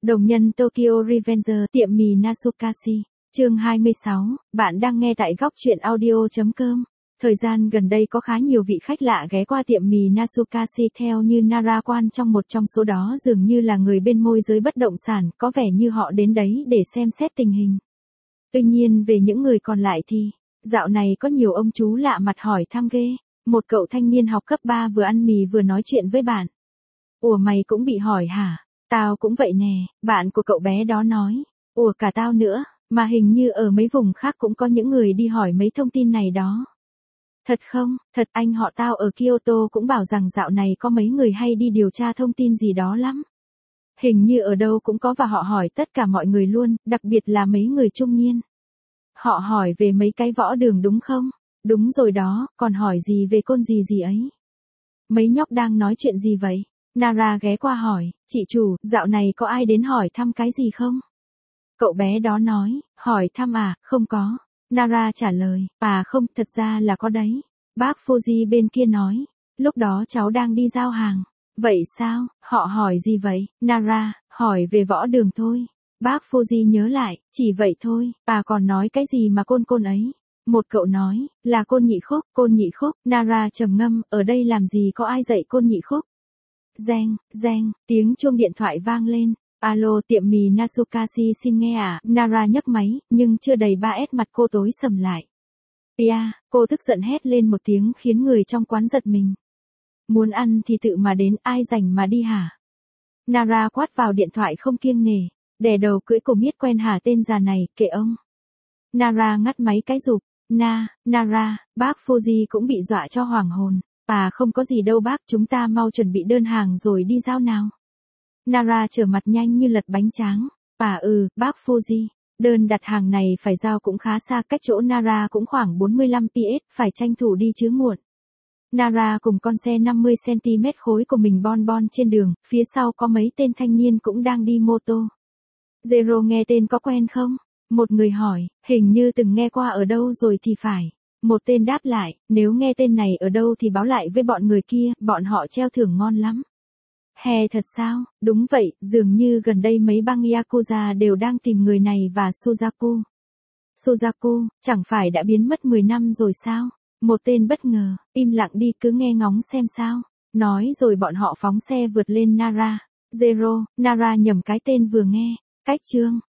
Đồng nhân Tokyo Revenger, tiệm mì Nasukashi. Chương 26, bạn đang nghe tại góc truyện audio.com. Thời gian gần đây có khá nhiều vị khách lạ ghé qua tiệm mì Nasukashi theo như Nara quan trong một trong số đó dường như là người bên môi giới bất động sản, có vẻ như họ đến đấy để xem xét tình hình. Tuy nhiên về những người còn lại thì, dạo này có nhiều ông chú lạ mặt hỏi thăm ghê. Một cậu thanh niên học cấp 3 vừa ăn mì vừa nói chuyện với bạn. Ủa mày cũng bị hỏi hả? Tao cũng vậy nè, bạn của cậu bé đó nói. Ủa cả tao nữa, mà hình như ở mấy vùng khác cũng có những người đi hỏi mấy thông tin này đó. Thật không? Thật, anh họ tao ở Kyoto cũng bảo rằng dạo này có mấy người hay đi điều tra thông tin gì đó lắm. Hình như ở đâu cũng có và họ hỏi tất cả mọi người luôn, đặc biệt là mấy người trung niên. Họ hỏi về mấy cái võ đường đúng không? Đúng rồi đó, còn hỏi gì về con gì ấy. Mấy nhóc đang nói chuyện gì vậy? Nara ghé qua hỏi, chị chủ, dạo này có ai đến hỏi thăm cái gì không? Cậu bé đó nói, hỏi thăm à, không có. Nara trả lời, à không, thật ra là có đấy. Bác Fuji bên kia nói, lúc đó cháu đang đi giao hàng. Vậy sao, họ hỏi gì vậy? Nara, hỏi về võ đường thôi. Bác Fuji nhớ lại, chỉ vậy thôi, bà còn nói cái gì mà côn ấy. Một cậu nói, là côn nhị khúc, Nara trầm ngâm, ở đây làm gì có ai dạy côn nhị khúc. Reng, tiếng chuông điện thoại vang lên. Alo, tiệm mì Nasukashi xin nghe à? Nara nhấc máy, nhưng chưa đầy 3S mặt cô tối sầm lại. Cô tức giận hét lên một tiếng khiến người trong quán giật mình. Muốn ăn thì tự mà đến, ai rảnh mà đi hả? Nara quát vào điện thoại không kiêng nể. Đè đầu cưỡi cổ miết quen hả tên già này, kệ ông. Nara ngắt máy cái rụp. Nara, bác Fuji cũng bị dọa cho hoảng hồn. À không có gì đâu bác, chúng ta mau chuẩn bị đơn hàng rồi đi giao nào. Nara trở mặt nhanh như lật bánh tráng. Bác Fuji. Đơn đặt hàng này phải giao cũng khá xa, cách chỗ Nara cũng khoảng 45 PS, phải tranh thủ đi chứ muộn. Nara cùng con xe 50cm khối của mình bon trên đường, phía sau có mấy tên thanh niên cũng đang đi mô tô. Zero nghe tên có quen không? Một người hỏi, hình như từng nghe qua ở đâu rồi thì phải. Một tên đáp lại, nếu nghe tên này ở đâu thì báo lại với bọn người kia, bọn họ treo thưởng ngon lắm. Hè thật sao? Đúng vậy, dường như gần đây mấy băng Yakuza đều đang tìm người này và Suzaku. Suzaku, chẳng phải đã biến mất 10 năm rồi sao? Một tên bất ngờ, im lặng đi cứ nghe ngóng xem sao. Nói rồi bọn họ phóng xe vượt lên Nara. Zero, Nara nhầm cái tên vừa nghe. Cách chương,